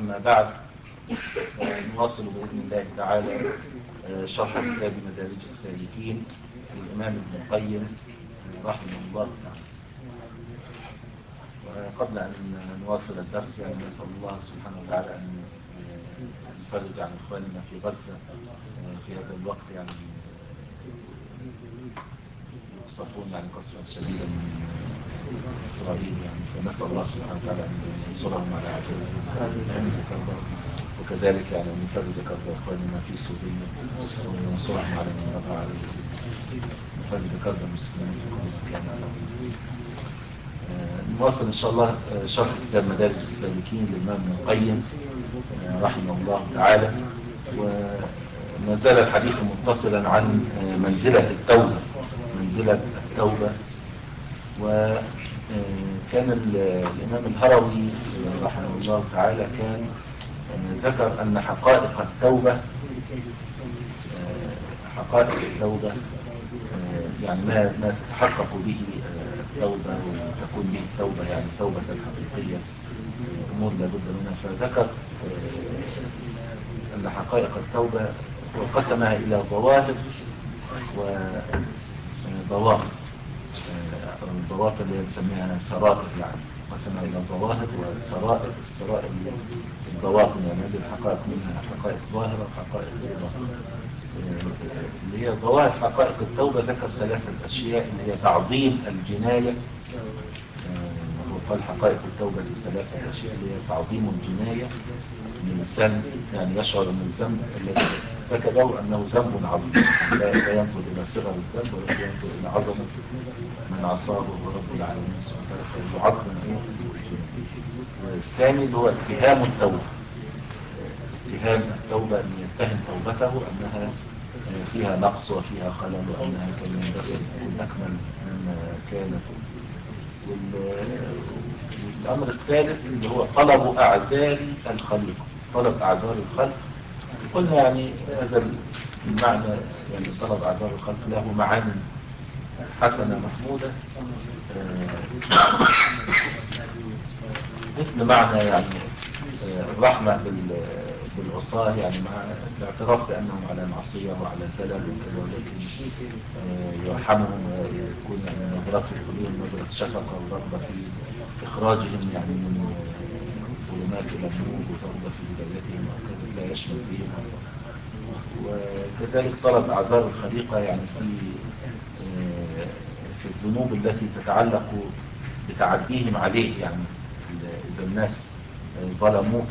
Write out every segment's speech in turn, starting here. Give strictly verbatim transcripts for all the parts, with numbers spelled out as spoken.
أما بعد، نواصل بإذن الله تعالى شرح كتاب مدارج السالكين للإمام ابن القيم رحمه الله تعالى. وقبل أن نواصل الدرس يعني نسأل الله سبحانه وتعالى أن يفرج عن إخواننا في غزة في هذا الوقت، يعني يقصفون يعني قصفا شديدا من إسرائيل، يعني فنسأل الله سبحانه وتعالى أن ينصرهم على عدوهم، وكذلك يعني أن يفرج كرب إخواننا في سوريا وأن ينصرهم على من بقى عليهم، يفرج كرب المسلمين في كل مكان. نواصل إن شاء الله شرح كتاب مدارج السالكين للإمام ابن القيم رحمه الله تعالى، وما زال الحديث متصلا عن منزلة التوبة منزلة التوبة وكان الإمام الهروي رحمه الله تعالى كان ذكر أن حقائق التوبة حقائق التوبة يعني ما ما تتحقق به التوبة وتكون به التوبة يعني توبة حقيقية، أمور لابد منها. فذكر أن حقائق التوبة وقسمها إلى ظواهر وبواطن. البواطن اللي نسميها سرائر، يعني قسمها إلى ظواهر وسرائر. السرائر البواطن يعني هذه الحقائق منها حقائق ظاهرة وحقائق باطنة. اللي هي ظواهر حقائق التوبة ذكر ثلاثة أشياء، اللي هي تعظيم الجناية. وقال حقائق التوبة ثلاثة أشياء، اللي هي تعظيم الجناية، ان الإنسان يعني يشعر أن الذنب الذي ارتكبه أنه ذنب عظيم، لا ينظر إلى صغر الذنب ولا ينظر إلى عظمة من عصاه ورب العالمين سبحانه وتعالى، فيعظم الجناية. والثاني اللي هو اتهام التوبة، اتهام التوبة أن يتهم توبته أنها فيها نقص وفيها خلل وأنها كان ينبغي أن تكون أكمل مما كانت. والأمر الثالث اللي هو طلب أعذار الخلق، طلب أعذار الخلق. قلنا يعني هذا المعنى، يعني طلب أعذار الخلق له معاني حسنة محمودة، مثل معنى يعني الرحمة بالعصاة، يعني مع الاعتراف بأنهم على معصية وعلى زلل وكذا، ولكن يرحمهم ويكون يعني نظرته إليهم نظرة شفقة ورغبة في إخراجهم يعني من ظلمات إلى النور، ورغبة في هدايتهم وكذا، لا يشمل بهم. وكذلك طلب أعذار الخليقة يعني في في الذنوب التي تتعلق بتعديهم عليه، يعني إذا الناس ظلموك،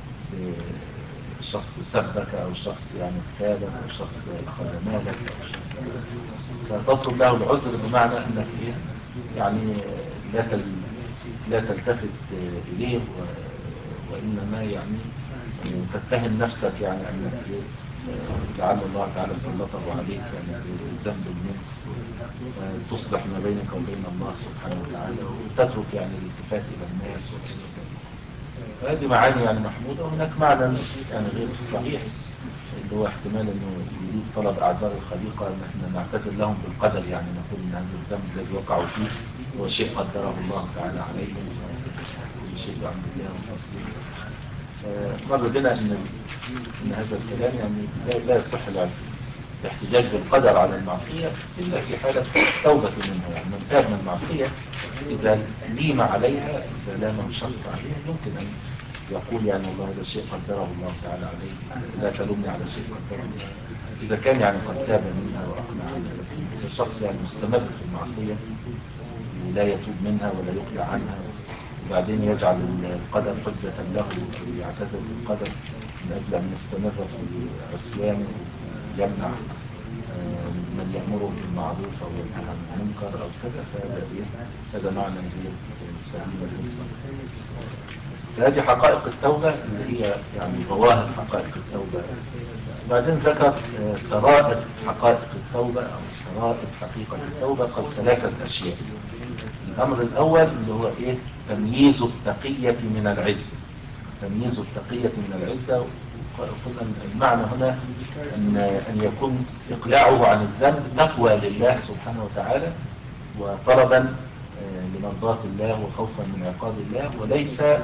الشخص سبك أو الشخص يعني اغتابك أو الشخص أخذ مالك أو شخص، فتطلب له العذر، بمعنى أنك إيه يعني لا لا تلتفت إليه، وإنما يعني تتهم نفسك، يعني أنك لعل الله تعالى سلطه عليك يعني بالذنب منك، تصلح ما بينك وبين الله سبحانه وتعالى، وتترك يعني الالتفات إلى الناس وكذا. هذه معاني يعني محمودة. وهناك معنى يعني غير صحيح، اللي هو احتمال انه يريد طلب اعذار الخليقة، ان احنا نعتذر لهم بالقدر، يعني نقول ان هذا الذنب الذي وقعوا فيه هو شيء قدره الله تعالى عليهم، كل شيء بأمر الله وفضله. مر بنا ان ان هذا الكلام يعني لا, لا يصح الاحتجاج بالقدر على المعصية الا في حالة توبة منها. يعني من تاب من المعصية إذا ليم عليها، إذا لامه الشخص عليها، يمكن أن يقول يعني والله هذا الشيء قدره الله تعالى عليه، لا تلومني على شيء قدره الله، إذا كان يعني قد تاب منها وأقلع عنها. لكن الشخص يعني مستمر في المعصية ولا يتوب منها ولا يقلع عنها، وبعدين يجعل القدر حجة له ويعتذر بالقدر من أجل أن يستمر في عصيانه ويمنع من يأمره بالمعروف أو ينهى عن المنكر أو كذا، فهذا إيه؟ هذا معنى غير سليم غير صحيح. فهذه حقائق التوبة اللي هي يعني ظواهر حقائق التوبة. وبعدين ذكر سرائر حقائق التوبة أو سرائر حقيقة التوبة، قد ثلاثة أشياء. الأمر الأول اللي هو إيه؟ تمييز التقية من العزة. تمييز التقية من العزة. قلنا المعنى هنا أن, أن يكون إقلاعه عن الذنب تقوى لله سبحانه وتعالى وطلبا لمرضاة الله وخوفا من عقاب الله، وليس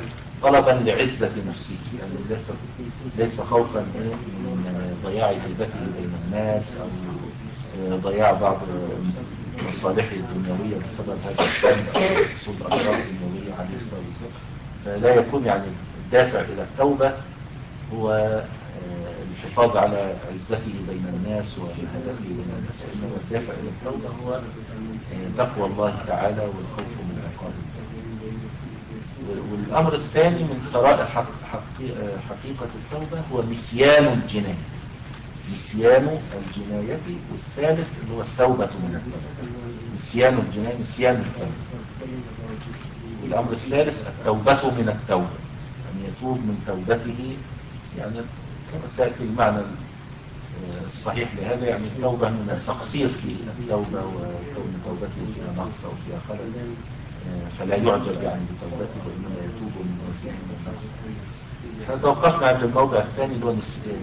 طلبا لعزة نفسه، يعني ليس ليس خوفا من ضياع هيبته بين الناس أو ضياع بعض مصالحه الدنيوية بسبب هذا الذنب، حصول أغراض دنيوية عليه بسبب. فلا يكون يعني الدافع إلى التوبة هو الحفاظ على عزته بين الناس وهدفه بين الناس، وإنما الدافع إلى التوبة هو تقوى الله تعالى والخوف من عقاب الله. والأمر الثاني من سرائر حق حقيقة التوبة هو نسيان الجناية، نسيان الجناية. والثالث اللي هو التوبة من التوبة، نسيان الجناية نسيان التوبة. والأمر الثالث التوبة من التوبة، أن يتوب من توبته، يعني كما سيأتي المعنى الصحيح لهذا، يعني التوبة من التقصير في التوبة وكون توبته فيها نقص أو فيها خلل، فلا يعجب يعني بتوبته وإنما يتوب من فيه من النقص. احنا توقفنا عند الموضع الثاني اللي هو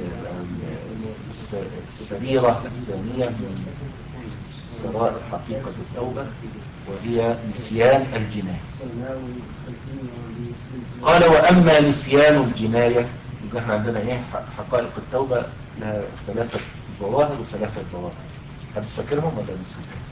السريرة الثانية من سرائر حقيقة التوبة، وهي نسيان الجناية. قال وأما نسيان الجناية، يبقى احنا عندنا ايه حقائق التوبة لها ثلاثة ظواهر وثلاثة ظواهر. حد فاكرهم ولا نسيتهم؟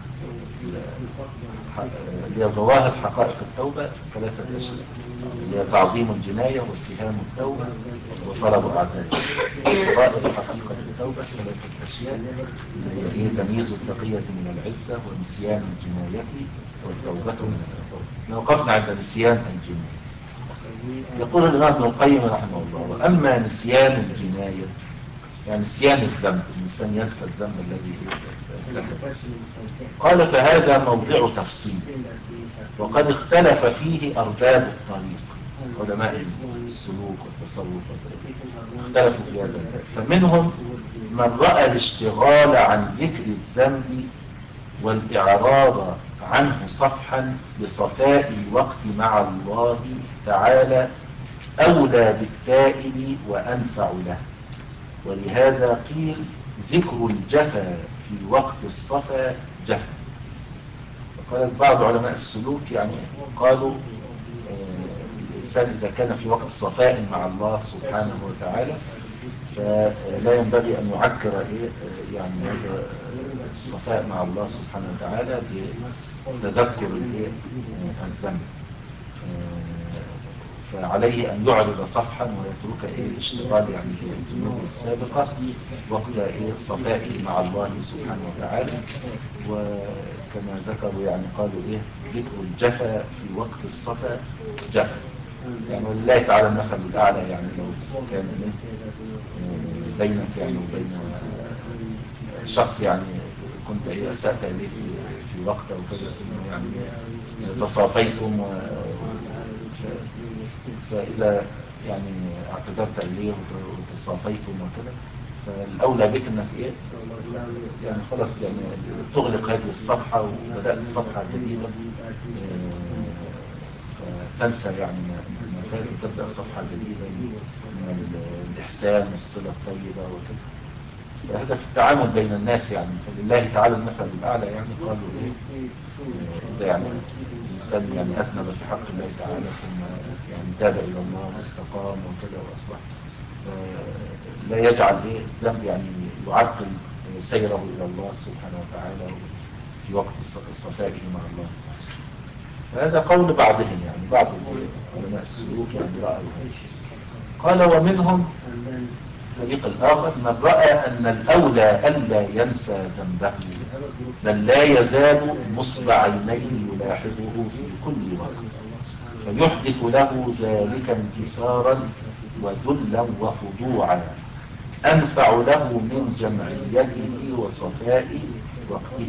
اللي هي ظواهر حقائق التوبة ثلاثة أشياء، اللي هي تعظيم الجناية واتهام التوبة وطلب أعذاره. ظواهر حقيقة التوبة ثلاثة أشياء، اللي هي إيه؟ تمييز التقية من العزة، ونسيان الجناية، والتوبة من التوبة. وقفنا عند نسيان الجناية. يقول الإمام ابن القيم رحمه الله وأما نسيان الجناية يعني نسيان الذنب، الإنسان ينسى الذنب الذي ارتكبه. قال فهذا موضع تفصيل، وقد اختلف فيه أرباب الطريق، علماء السلوك والتصوف اختلفوا في هذا. فمنهم من رأى الاشتغال عن ذكر الذنب والإعراض عنه صفحا بصفاء الوقت مع الله تعالى أولى بالتائب وأنفع له، ولهذا قيل ذكر الجفا في وقت الصفا جفا. وقال بعض علماء السلوك يعني قالوا الإنسان إذا كان في وقت صفاء مع الله سبحانه وتعالى فلا ينبغي أن يعكر إيه يعني هذا الصفاء مع الله سبحانه وتعالى بتذكر الذنب، فعليه أن يعرض صفحا ويترك إيه الاشتغال يعني في الذنوب السابقة وقت إيه صفائه مع الله سبحانه وتعالى. وكما ذكروا يعني قالوا إيه ذكر الجفا في وقت الصفا جفا، يعني ولله تعالى المثل الأعلى. يعني لو كان بينك يعني وبين شخص يعني كنت إيه أسأت إليه في, في وقت أو كذا ثم يعني تصافيتم، فإذا يعني اعتذرت إليه وتصافيتم وكذا فالأولى بك أنك إيه يعني خلاص يعني تغلق هذه الصفحة وبدأت صفحة جديدة، فتنسى يعني ما فات وتبدأ صفحة جديدة من الإحسان والصلة الطيبة وكذا. فهذا في التعامل بين الناس يعني، فلله تعالى المثل الأعلى. يعني قالوا إيه إذا يعني الإنسان يعني أذنب في حق الله تعالى ثم يعني تاب إلى الله واستقام وكذا وأصلح، لا يجعل إيه الذنب يعني يعرقل سيره إلى الله سبحانه وتعالى في وقت صفائه مع الله. فهذا قول بعضهم يعني بعض علماء السلوك يعني رأوا. قال ومنهم الفريق الآخر من رأى أن الأولى ألا ينسى ذنبه، بل لا يزال نصب عينيه يلاحظه في كل وقت، فيحدث له ذلك انكسارا وذلا وخضوعا أنفع له من جمعيته وصفاء وقته.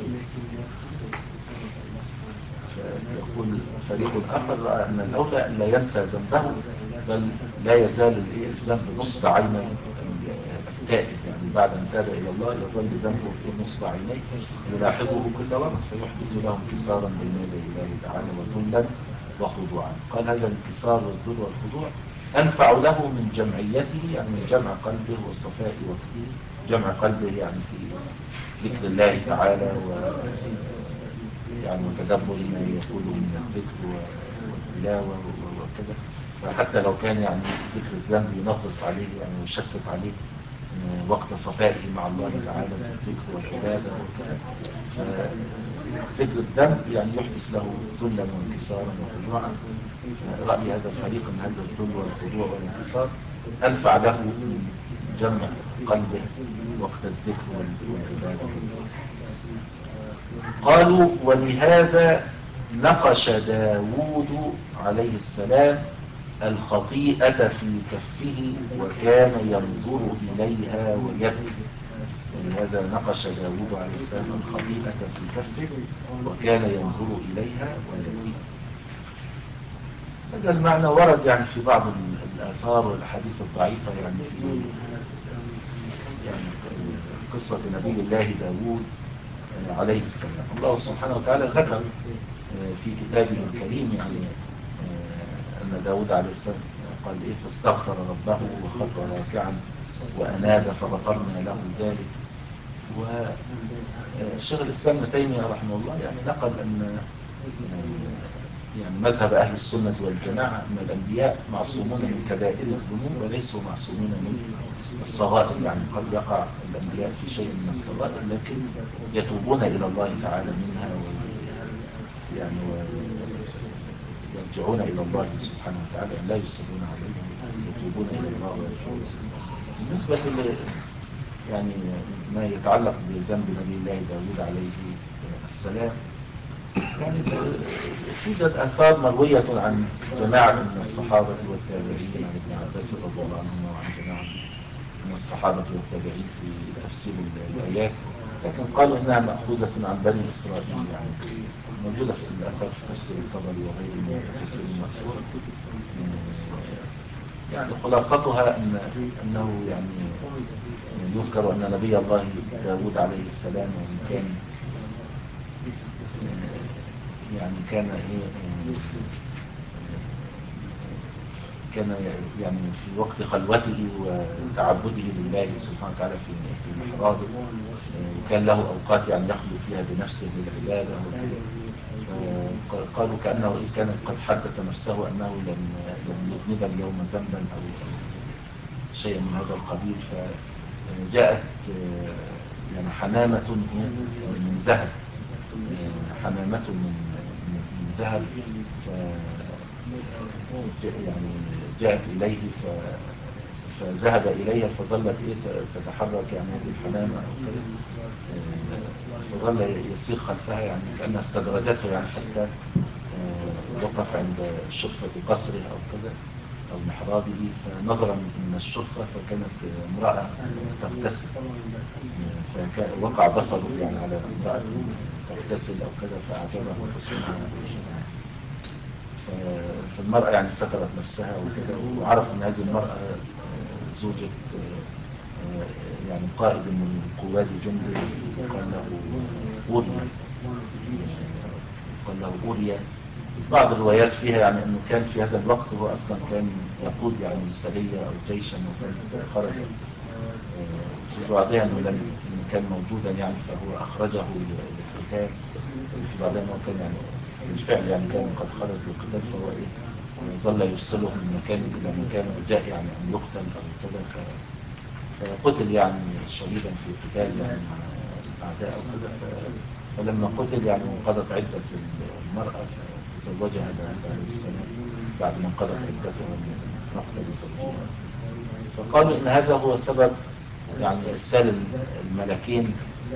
فيقول فريق آخر رأى أن الأولى أن لا ينسى ذنبه، بل لا يزال الذنب نصب عينيه التائب، يعني بعد أن تاب إلى الله يظل ذنبه في نصب عينيه يلاحظه كل وقت، فيحدث له انكسارا بين يدي الله تعالى وذلا وخضوعا. قال هذا الانكسار والذل والخضوع أنفع له من جمعيته، يعني من جمع قلبه وصفاء وقته. جمع قلبه يعني في ذكر الله تعالى و يعني وتدبر ما يقول من الذكر والتلاوة وكذا، فحتى لو كان يعني ذكر الذنب ينغص عليه يعني ويشتت عليه وقت صفائه مع الله تعالى في الذكر والعبادة وكذا، فذكر الذنب يعني يحدث له ذلا وانكسارا وخضوعا. رأي هذا الفريق أن هذا الذل والخضوع والانكسار أنفع له من جمع قلبه وقت الذكر والعبادة. قالوا ولهذا نقش داود عليه السلام الخطيئة في كفه وكان ينظر إليها ويبكي. ولهذا نقش داود عليه السلام الخطيئة في كفه وكان ينظر إليها ويبكي. هذا المعنى ورد يعني في بعض الآثار والأحاديث الضعيفة، يعني في يعني قصة نبي الله داود عليه السلام. الله سبحانه وتعالى ذكر في كتابه الكريم يعني أن داود عليه السلام قال إيه فاستغفر ربه وخر راكعا وأناب فغفرنا له ذلك. والشيخ الإسلام ابن تيمية رحمه الله يعني نقل أن يعني مذهب أهل السنة والجماعة أن الأنبياء معصومون من كبائر الذنوب وليسوا معصومين من الصغائر. يعني قد يقع الأنبياء في شيء من الصغائر لكن يتوبون إلى الله تعالى منها يعني يرجعون إلى الله سبحانه وتعالى، لا يصرون عليهم، يتوبون إلى الله ويرجعون. بالنسبة يعني ما يتعلق بذنب نبي الله داود عليه السلام، يعني توجد آثار مروية عن جماعة من الصحابة والتابعين عن ابن عباس رضي الله عنهما وعن جماعة من الصحابة والتابعين في تفسير الآيات، لكن قالوا إنها مأخوذة عن بني إسرائيل، يعني موجودة في الأثر في تفسير الطبري وغيره من التفسير المأثور. يعني خلاصتها أن أنه يعني يذكر أن نبي الله داود عليه السلام كان يعني كان إيه كان يعني في وقت خلوته وتعبده لله سبحانه وتعالى في في محرابه، وكان له أوقات يعني يخلو فيها بنفسه للعبادة. قالوا كأنه إيه كان قد حدث نفسه أنه لم لم يذنب اليوم ذنبا أو شيء من هذا القبيل. فجاءت يعني حمامة من ذهب، حمامة من من ذهب يعني جاءت إليه ف فذهب إليها فظلت إيه تتحرك يعني هذه الحمامة أو كده، فظل يسير خلفها يعني كأنها استدرجته يعني حتى وقف عند شرفة قصره أو كده أو محرابه، فنظرا من الشرفة فكانت امرأة تغتسل، فوقع بصره يعني على امرأة تغتسل أو كده فأعجبه حسنها. فالمرأة يعني سترت نفسها وكده، وعرف أن هذه المرأة زوجة يعني قائد من قواد جند قال له أوريا، قال له أوريا. بعض الروايات فيها يعني أنه كان في هذا الوقت هو أصلا كان يقود يعني سرية أو جيشا وكان خرج في بعضها أنه لم كان موجودا يعني فهو أخرجه للقتال، في بعضها أنه كان يعني بالفعل يعني كان قد خرج للقتال، فهو إيه ظل يرسله من مكان إلى مكان وجاء يعني أن يقتل أو كذا، فقتل يعني شديدا في قتال يعني مع الأعداء أو كذا. فلما قتل يعني انقضت عدة المرأة فزوجها داود عليه السلام بعد ما انقضت عدتها من مقتل زوجها. فقالوا إن هذا هو سبب يعني إرسال الملكين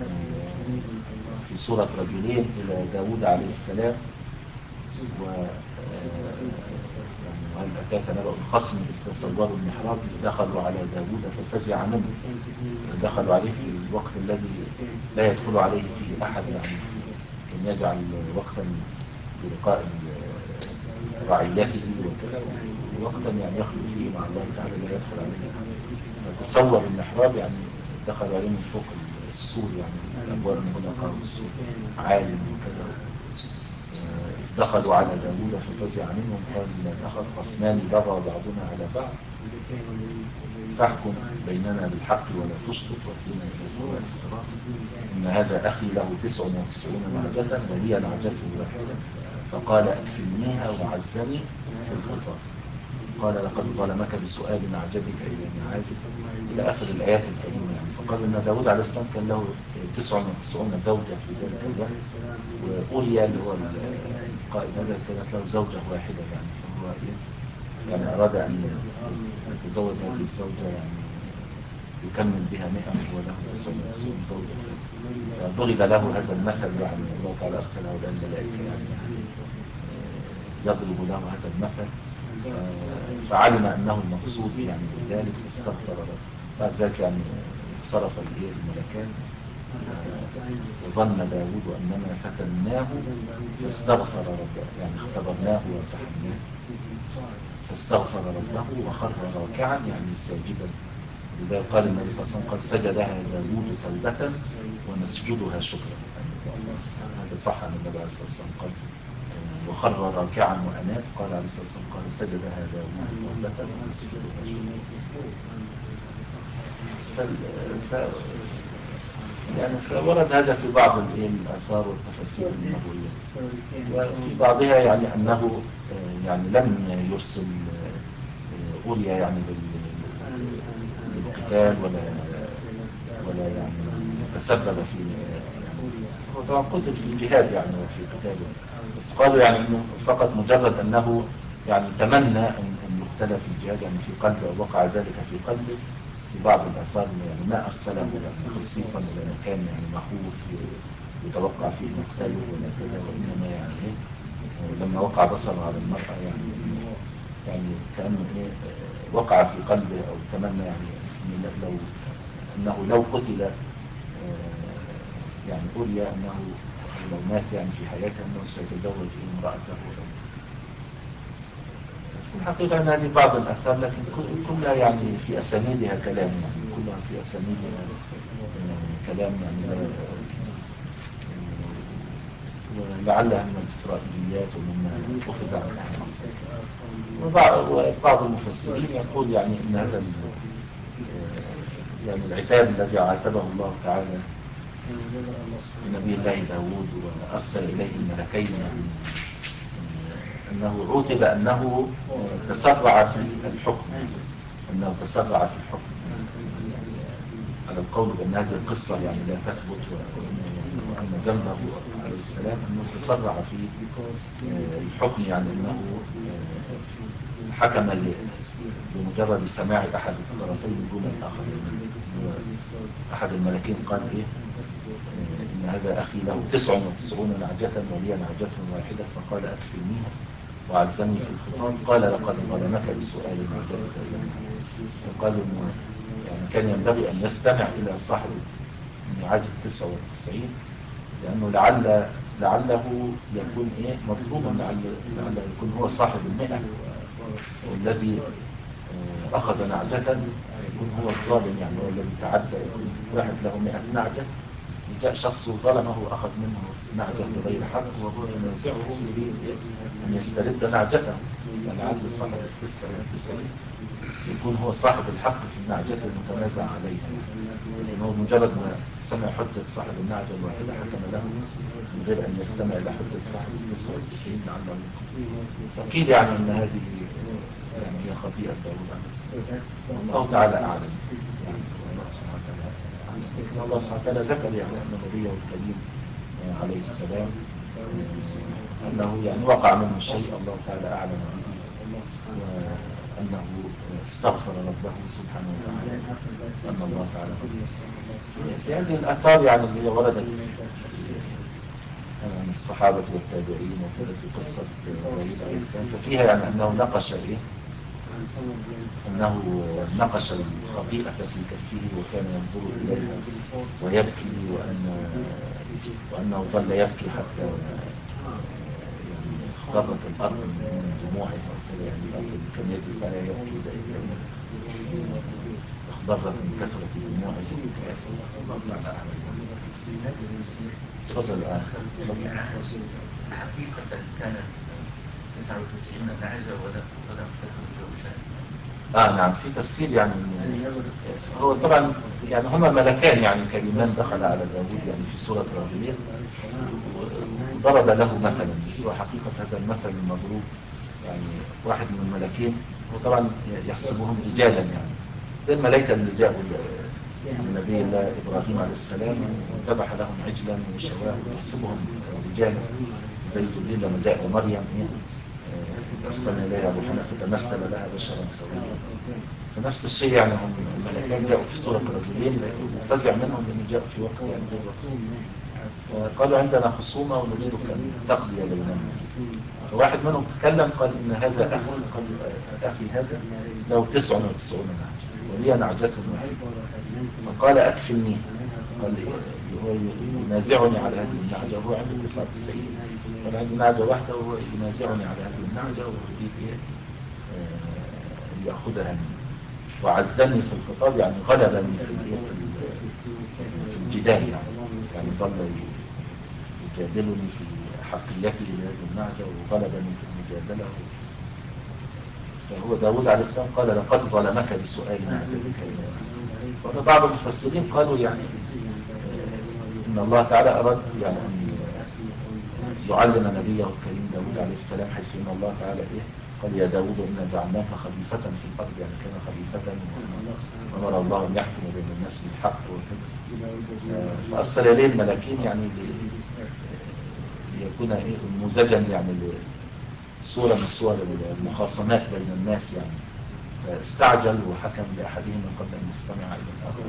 في صورة رجلين إلى داود عليه السلام، و وهل أتاك نبأ الخصم إذ تصوروا المحراب إذ دخلوا على داود ففزع منه، دخلوا عليه في الوقت الذي لا يدخل عليه فيه أحد، يعني كان يجعل وقتا بلقاء رعيته وكذا وقتا يعني يخلو فيه مع الله تعالى لا يدخل عليه أحد. فتصور المحراب يعني دخلوا عليه من فوق السور، يعني الأبواب مغلقة والسور عالم وكذا. دخلوا على داود ففزع منهم قال لا تخف خصمان بغى بعضنا على بعض فاحكم بيننا بالحق ولا تشطط واهدنا الى سواء الصراط ان هذا اخي له تسع وتسعون نعجة وهي نعجة واحدة فقال اكفلنيها وعزني في الخطاب. قال لقد ظلمك بسؤال عجبك إلى معاجب إلى آخر الآيات الكريمة يعني. فقال إن داود عليه السلام كان له تسع وتسعون زوجة في ذلك الوقت، وأوريا اللي هو القائد هذا كانت له زوجة واحدة يعني. فهو يعني أراد أن يتزوج هذه الزوجة يعني يكمل بها مئة وهو له تسع وتسعون زوجة. فضرب له هذا المثل يعني الله تعالى أرسل هؤلاء الملائكة يعني يضرب له هذا المثل. فعلم أنه المقصود يعني بذلك فاستغفر له. بعد ذلك يعني صرف الملكان وظن داود أننا فتناه فاستغفر ربه يعني اختبرناه وامتحناه فاستغفر ربه وخر راكعا يعني ساجدا. لذا قال النبي صلى الله عليه وسلم قد سجدها داود توبة ونسجدها شكرا. هذا صح عن النبي عليه الصلاة والسلام قال وخر راكعا وأناب. قال عليه الصلاة والسلام قال سجدها داود توبة ونسجدها شكرا. يعني فورد هذا في بعض الآثار والتفاسير النبوية، وفي بعضها يعني أنه يعني لم يرسل أوريا يعني للقتال ولا ولا يعني تسبب في هو طبعا قتل في الجهاد يعني وفي قتاله، بس قالوا يعني انه فقط مجرد انه يعني تمنى ان يقتل في الجهاد يعني في قلبه او وقع ذلك في قلبه. في بعض الآثار يعني ما أرسله يعني خصيصا إلى مكان يعني مخوف يتوقع فيه السلب ولا كذا، وإنما يعني إيه لما وقع بصره على المرأة يعني يعني كأنه إيه وقع في قلبه أو تمنى يعني إن لو أنه لو قتل يعني أوريا أنه لو مات يعني في حياته أنه سيتزوج امرأته. في الحقيقة أن هذه بعض الأثار لكن كلها يعني في أسانيدها كلام يعني كلها في أسانيدها كلام يعني ولعلها من الإسرائيليات ومما أخذ عن أهل. وبعض المفسرين يقول يعني أن هذا يعني العتاب الذي عاتبه الله تعالى لنبي الله داود وأرسل إليه الملكين يعني أنه عوتب أنه تسرع في الحكم أنه تسرع في الحكم على القول بأن هذه القصة يعني لا تثبت، وأن ذنبه عليه السلام أنه تسرع في الحكم يعني أنه حكم بمجرد سماع أحد الطرفين دون الآخر. أحد الملكين قال إيه إن هذا أخي له تسع وتسعون نعجة ولي نعجة واحدة فقال أكفلنيها وعزني في الخطاب. قال لقد ظلمك بسؤال نعجتك إلى فقالوا إنه يعني كان ينبغي أن يستمع إلى صاحب النعاج التسع والتسعين لأنه لعل لعله يكون إيه مظلوما، لعل لعله يكون هو صاحب المئة والذي أخذ نعجة يكون هو الظالم يعني هو الذي تعدى. يكون واحد له مئة نعجة جاء شخص ظلمه وأخذ منه نعجة بغير حق وهو ينازعه يريد أن يسترد نعجته. فلعل صاحب التسع والتسعين يكون هو صاحب الحق في النعجة المتنازع عليها، لكن هو مجرد ما سمع حجة صاحب النعجة الواحدة حكم له من غير أن يستمع إلى حجة صاحب التسع والتسعين لعله يكون. أكيد يعني أن هذه يعني هي خطيئة داود عليه السلام والله تعالى أعلم يعني الله سبحانه وتعالى أعلم. الله سبحانه وتعالى ذكر يعني أن نبيه الكريم عليه السلام أنه يعني وقع منه شيء الله تعالى أعلم به وأنه استغفر ربه سبحانه وتعالى وأن الله تعالى في هذه الآثار يعني اللي وردت عن الصحابة والتابعين وكذا في قصة داود عليه السلام ففيها يعني أنه نقش إيه أنه نقش الخطيئة في كفه وكان ينظر إليها ويبكي وأن وأنه ظل يبكي حتى يعني اخترت الأرض من دموعه وكذا يعني الأرض اللي كان يجلس عليها يبكي اخضرت من كثرة دموعه الله تعالى أعلم. تفضل الآن حقيقة كانت تسعة وتسعين نعجة ولم تكن زوجان. آه نعم في تفسير يعني هو طبعا يعني هما ملكان يعني كريمان دخل على داود يعني في سورة الرجلين وضرب له مثلا، بس هو حقيقة هذا المثل المضروب يعني واحد من الملكين وطبعا يحسبهم رجالا يعني زي الملائكة اللي جاءوا النبي الله إبراهيم عليه السلام وذبح لهم عجلا وشواه يحسبهم رجالا زي جبريل لما جاء لمريم أرسلنا إليها روحنا فتمثل لها بشرا سويا. فنفس الشيء يعني هم الملائكة جاءوا في صورة رجلين فزع منهم لأن جاءوا في وقت يعني غير وقت. فقالوا عندنا خصومة ونريد أن تقضي بيننا. فواحد منهم تكلم قال إن هذا أخي قال أخي هذا له تسع وتسعون نعجة ولي نعجة واحدة فقال أكفلني. قال هو ينازعني على هذه النعجة وهو عنده تسعة وتسعين قال عندي نعجة واحدة وهو ينازعني على هذه النعجة ويريد إيه أن يأخذها مني وعزني في الخطاب يعني غلبني في في الجدال يعني يعني ظل يجادلني في حقيته لهذه النعجة وغلبني في المجادلة. فهو داود عليه السلام قال لقد ظلمك بسؤال نعجتك. وبعض المفسرين قالوا يعني إن الله تعالى أراد يعني أن يعلم نبيه الكريم داود عليه السلام حيث إن الله تعالى إيه قال يا داود إنا جعلناك خليفة في الأرض يعني كان خليفة وأمر الله أن يحكم بين الناس بالحق وكذا. فأرسل إليه الملاكين يعني ليكون إيه نموذجا يعني صورة من صور المخاصمات بين الناس يعني. فاستعجل وحكم لأحدهم قبل أن يستمع إلى الآخر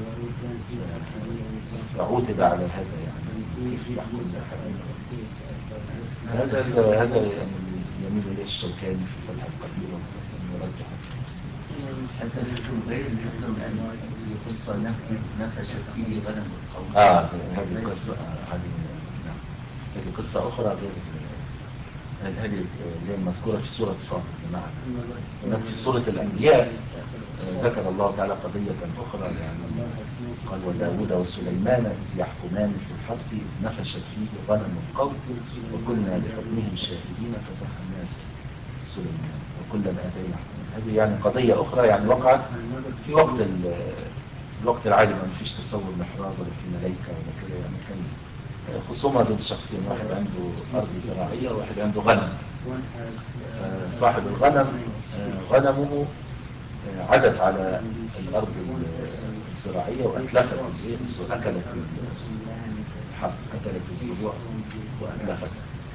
فعوتب على هذا يعني كيف يحكم لأحدهم. هذا هذا يعني يميل إليه الشوكاني في فتح القدير ويرجح حسن الحكم غير الحكم أن القصة نفشت فيه غنم القوم. آه هذه قصة هذه نعم هذه قصة أخرى غير هذه اللي هي المذكورة في سورة صاد. نعم في سورة الأنبياء ذكر الله تعالى قضية أخرى يعني قال وداود وسليمان إذ يحكمان في الحرث إذ نفشت فيه غنم القوم وكنا لحكمهم شاهدين ففهمنا سليمان وكلا آتينا حكما. هذه يعني قضية أخرى يعني وقعت في وقت الوقت العادي ما فيش تصور محراب ولا في ملائكة ولا كده يعني كان خصومة بين شخصين واحد عنده أرض زراعية وواحد عنده غنم. صاحب الغنم غنمه عدت على الأرض الزراعية وأتلفت أكلت الحرث أكلت الزروع وأتلفت.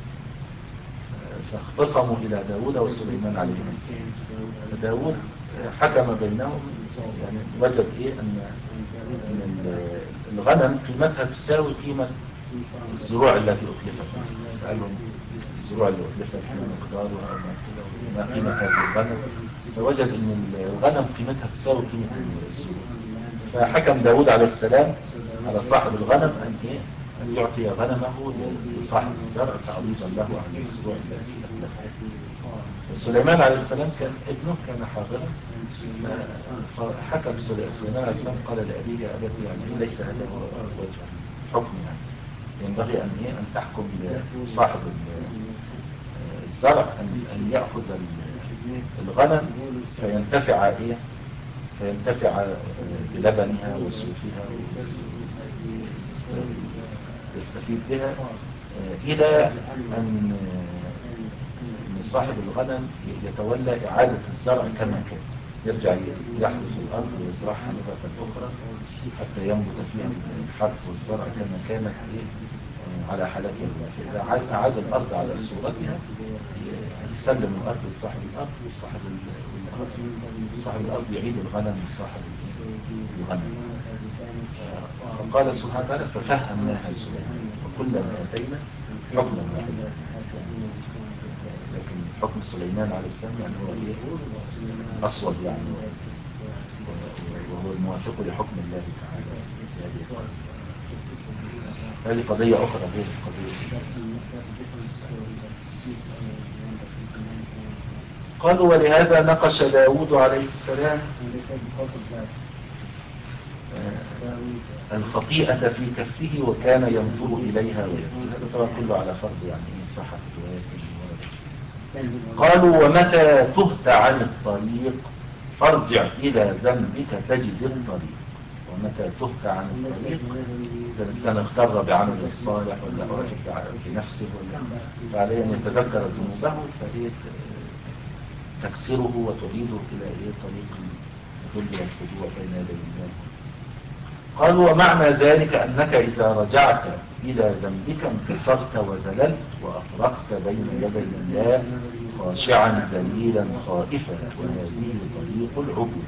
فاختصموا إلى داود وسليمان عليهم السلام فداود حكم بينهم يعني وجد إيه أن الغنم قيمتها تساوي قيمة الزروع التي أتلفت. سألهم الزروع اللي أتلفت ما مقدارها ما قيمة هذه الغنم فوجد أن الغنم قيمتها تساوي قيمة الزروع. فحكم داود عليه السلام على صاحب الغنم أن إيه أن يعطي غنمه لصاحب الزرع تعويضا له عن الزروع التي أتلفت. سليمان عليه السلام كان ابنه كان حاضرا فحكم سليمان عليه السلام قال لأبيه يا أبتي يعني ليس هذا هو وجه الحكم يعني ينبغي أن إيه أن تحكم لصاحب الزرع أن أن يأخذ الغنم فينتفع إيه فينتفع بلبنها وصوفها يستفيد بها إلى أن صاحب الغنم يتولى إعادة الزرع كما كان يرجع يحرث الأرض ويزرعها مرة أخرى حتى ينبت فيها الحرث والزرع كما كانت على حالتها. فإذا أعاد الأرض على صورتها يسلم الأرض لصاحب الأرض وصاحب الأرض صاحب الأرض يعيد الغنم لصاحب الغنم. فقال سبحانه وتعالى ففهمناها سليمان وكلا آتينا حكما وعلما. لكن حكم سليمان عليه السلام يعني هو ايه أصوب يعني وهو الموافق لحكم الله تعالى في هذه القضية. هذه قضية أخرى غير القضية. قالوا ولهذا نقش داود عليه السلام الخطيئة في كفه وكان ينظر إليها ويبكي. هذا طبعا كله على فرض يعني صحة الروايات اللي قالوا ومتى تهت عن الطريق فارجع إلى ذنبك تجد الطريق. ومتى تهت عن الطريق إذا الإنسان اغتر بعمل الصالح ولا أعجب بنفسه ولا فعليه أن يتذكر ذنوبه فهي تكسره وتعيده إلى إيه طريق الذل والخضوع بين يدي الله. قال ومعنى ذلك أنك إذا رجعت إلى ذنبك انكسرت وزللت وأفرقت بين يدي الله خاشعا ذليلا خائفا، وهذه طريق العبود.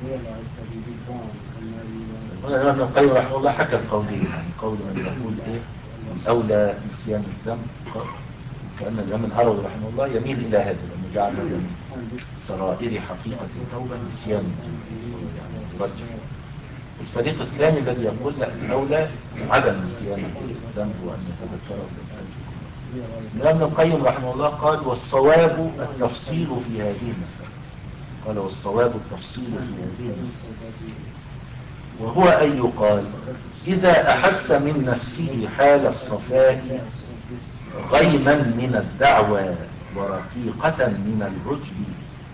هنا ابن القيم رحمه الله حكى القولين، يعني قول من يقول إيه الأولى نسيان الذنب، كأن الإمام الهروي رحمه الله يميل إلى هذا، لأنه جعل هذا من سرائر حقيقة التوبة نسيان الذنب، يعني يرجح. الفريق الثاني الذي يقول لا، الأولى عدم نسيان الذنب وأن يتذكره الإنسان في كل. الإمام ابن القيم رحمه الله قال والصواب التفصيل في هذه المسألة. قال والصواب التفصيل في هذه المسألة، وهو أن يقال إذا أحس من نفسه حال الصفاء غيما من الدعوى ورقيقة من العجب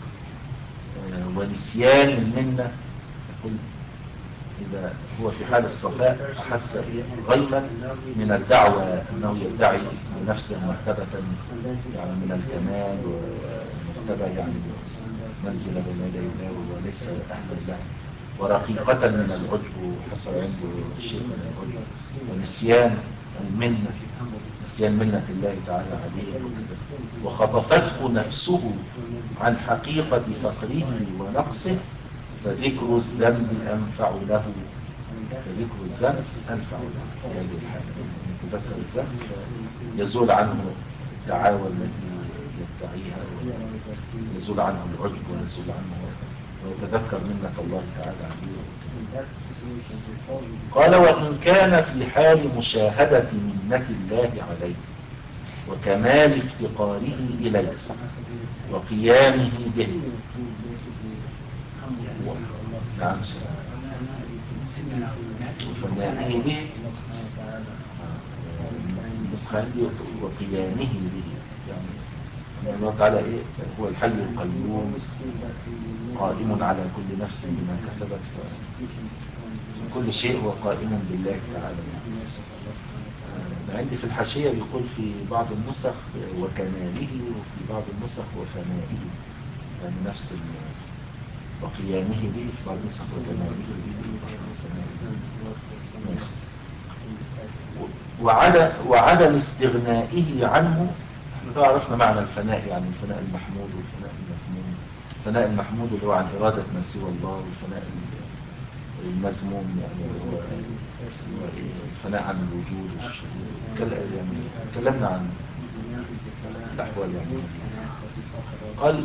ونسيان المنة، إذا هو في حال الصفاء أحس غيما من الدعوة أنه يدعي لنفسه مرتبة يعني من الكمال ومرتبة يعني منزل بين يدي الله وليس أهلا له، ورقيقة من العجب حصل عنده شيء من العجب ونسيان المنة، نسيان منة الله تعالى عليه، وخطفته نفسه عن حقيقة فقره ونقصه، فذكر الذنب أنفع له، فذكر الذنب أنفع له في هذه الحالة. يتذكر الذنب يزول عنه الدعاوى التي يدعيها، ويزول عنه العجب، ويزول عنه ويتذكر منة الله تعالى عليه. قال وإن كان في حال مشاهدة منة الله عليه وكمال افتقاره إليه وقيامه به، نعم وفنائه به، وقيامه به، يعني الله تعالى إيه هو الحي القيوم قائم على كل نفس بما كسبت، فكل شيء هو قائم بالله تعالى. عندي في الحاشية بيقول في بعض النسخ وكماله، وفي بعض النسخ وفنائه، يعني نفس وقيامه به في بعض النسخ وكماله به. وعدم وعدم استغنائه عنه. احنا عرفنا معنى الفناء، يعني الفناء المحمود والفناء المذموم. الفناء المحمود اللي هو عن إرادة ما سوى الله، والفناء المذموم يعني هو الفناء عن الوجود والشهود. يعني تكلمنا عن الأحوال يعني. قال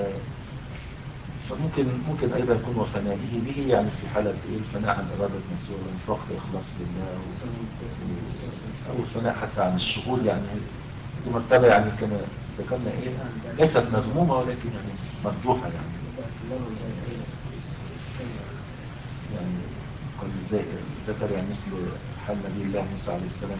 فممكن ممكن أيضا يكون وفنائه به، يعني في حالة إيه الفناء عن إرادة ما سوى الله، فقد إخلاص لله، أو الفناء حتى عن الشهود. يعني دي مرتبة يعني كما ذكرنا إيه ليست مذمومة ولكن يعني مرجوحة يعني. يعني قال زي ذكر يعني مثل حال نبي الله موسى عليه السلام،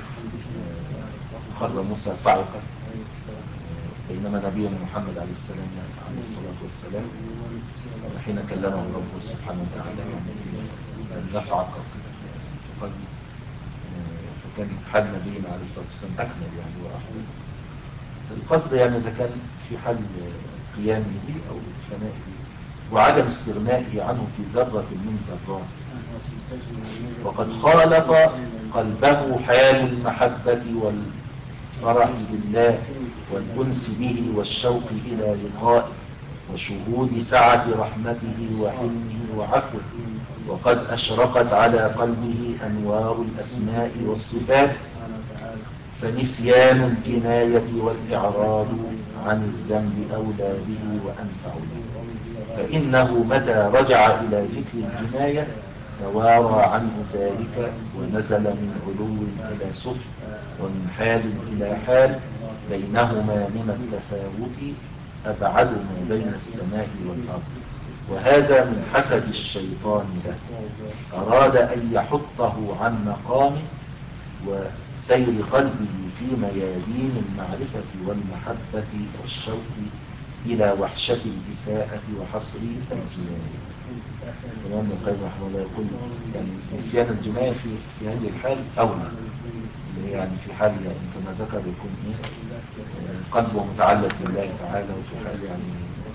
خر موسى صاعقا، بينما نبينا محمد عليه السلام عليه الصلاة والسلام حين كلمه ربه سبحانه وتعالى يعني يصعق في قلبه، فكان حال نبينا عليه الصلاة والسلام أكمل يعني وأفضل. القصد يعني إذا كان في حال قيامه أو فنائه وعدم استغنائه عنه في ذرة من ذرات، وقد خالط قلبه حال المحبة والفرح بالله والأنس به والشوق إلى لقائه وشهود سعة رحمته وحلمه وعفوه، وقد أشرقت على قلبه أنوار الأسماء والصفات، فنسيان الجناية والإعراض عن الذنب أولى به وأنفع له، فإنه متى رجع إلى ذكر الجناية توارى عنه ذلك ونزل من علو إلى سفل ومن حال إلى حال بينهما من التفاوت أبعد ما بين السماء والأرض، وهذا من حسد الشيطان له، أراد أن يحطه عن مقامه وسير قلبه في ميادين المعرفة والمحبة والشوق إلى وحشة الإساءة وحصر الجناية. الإمام ابن القيم رحمه الله يقول يعني نسيان الجناية في في هذه الحال أولى، اللي هي يعني في حال يعني كما ذكر يكون إيه قلبه متعلق بالله تعالى، وفي حال يعني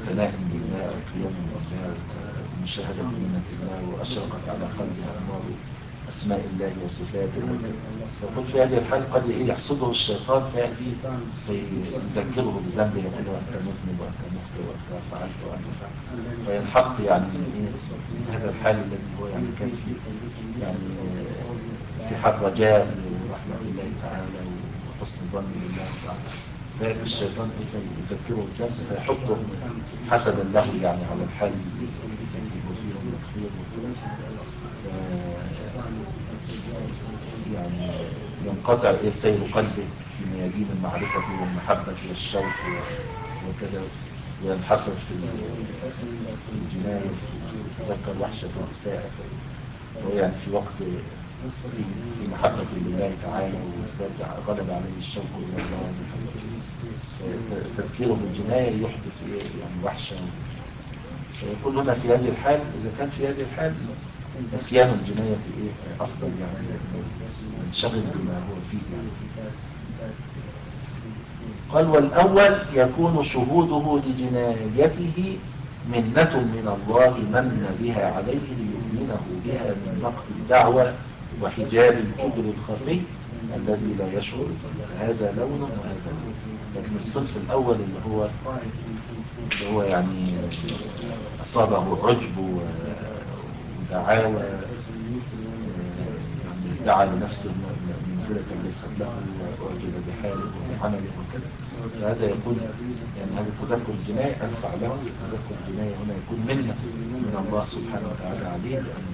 ثناء لله وقيام لله ومشاهدة منة الله، وأشرقت على قلبها أنوار أسماء الله وصفاته. فقل في هذه الحال قد يحصده الشيطان فيأتي فيذكره بذنبه، يقول له أنت مذنب وأنت مخطئ وأنت فعلت وأنت فعلت، فينحط يعني من هذا الحال الذي هو يعني كان فيه يعني في حال رجاء لرحمة الله تعالى وحسن ظن بالله تعالى، فيأتي الشيطان يذكره الذنب فيحطه حسدا له يعني على الحال التي هو فيه من الخير يعني ينقطع سير قلبه في ميادين المعرفة والمحبة والشوق وكذا، وينحصر في الجناية ويتذكر وحشة الإساءة، فهو يعني في وقت في في محبة لله تعالى وازداد غلب عليه الشوق إلى الله، تذكيره بالجناية يحدث يعني وحشة. فيقول هنا في هذه الحال إذا كان في هذه الحال نسيان الجناية إيه أفضل يعني منشغل بما هو فيه يعني. قال والأول يكون شهوده لجنايته منة من الله من بها عليه ليؤمنه بها من نقد الدعوة وحجاب الكبر الخفي الذي لا يشعر به، هذا لون وهذا لون. لكن الصنف الأول اللي هو اللي هو يعني أصابه عجب ودعاوى يعني دعا لنفسه منزلة ليست له وأعجب بحاله وبعمله وكذا، فهذا يكون يعني هذا تذكر الجناية أنفع له. تذكر الجناية هنا يكون منة من الله سبحانه وتعالى عليه، لأن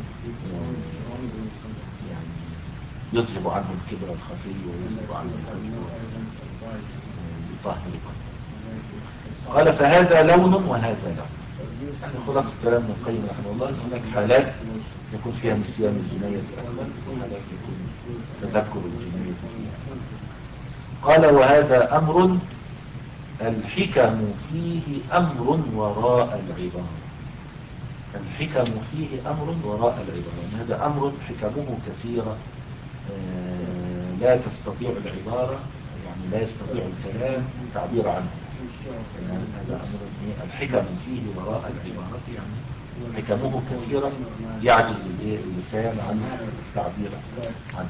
يعني يذهب عنه الكبر الخفي ويذهب عنه العجب ويطهر قلبه. قال فهذا لون وهذا لون. يعني خلاص الكلام من القيم رحمه الله، هناك حالات يكون فيها نسيان الجناية أكمل وحالات يكون تذكر الجناية فيها. قال وهذا أمر الحكم فيه أمر وراء العبارة. الحكم فيه أمر وراء العبارة، يعني هذا أمر حكمه كثيرة لا تستطيع العبارة يعني لا يستطيع الكلام التعبير عنه. يعني هذا أمر الحكم فيه وراء العبارة، يعني حكمه كثيرة يعجز اللسان عن التعبير عنه.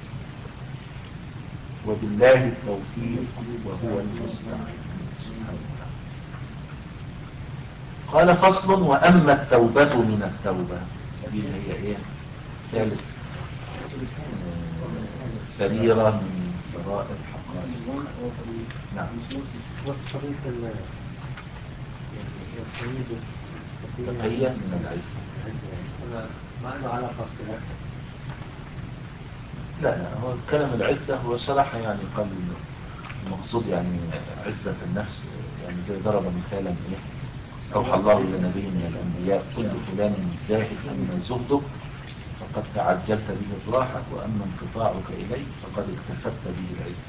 وبالله التوفيق وهو المستعان سبحانه وتعالى. قال فصل وأما التوبة من التوبة دي هي ايه ثالث سريرة من سرائر الحقائق. نعم والصديق تقية من العزة. هذا ما له علاقة بالعزة. لا لا هو كلام العزة هو شرح يعني قال المقصود يعني عزة النفس، يعني زي ضرب مثالا ايه أوحى الله إلى نبي من الأنبياء كل فلان زاهد أما زهدك فقد تعجلت به الراحة وأما انقطاعك إليه فقد اكتسبت به العزة،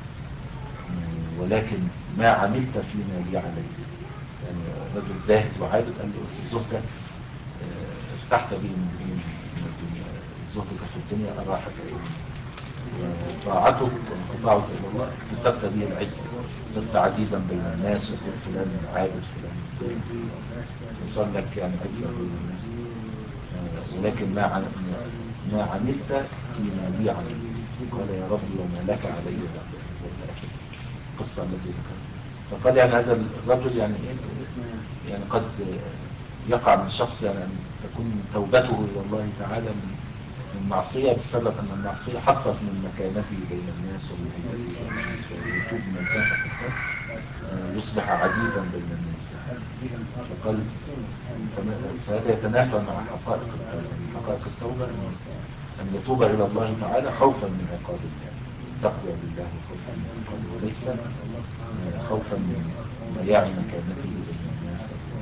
ولكن ما عملت فيما لي عليه. يعني رجل زاهد وعابد قال له زهدك ارتحت به من الدنيا، زهدك في الدنيا أراحك إليه، وطاعتك وانقطاعك إلى الله اكتسبت به العزة، صرت عزيزا بين الناس وكل فلان عابد فلان زاهد وصار لك يعني عزة بين الناس. ولكن ما ما عملت فيما لي عليه. قال يا ربي وما لك علي القصة التي ذكرت. فقال يعني هذا الرجل يعني يعني قد يقع من شخص يعني أن تكون توبته إلى الله تعالى من المعصية بسبب أن المعصية حطت من مكانته بين الناس ومن هيبته بين الناس، ويتوب من ذلك حتى يصبح عزيزا بين الناس. فقال فهذا يتنافى مع حقائق التوبة. حقائق التوبة أن يتوب إلى الله تعالى خوفا من عقاب الله، تقوى بالله خوفا من عقابه، وليس خوفا من ضياع مكانته بين الناس.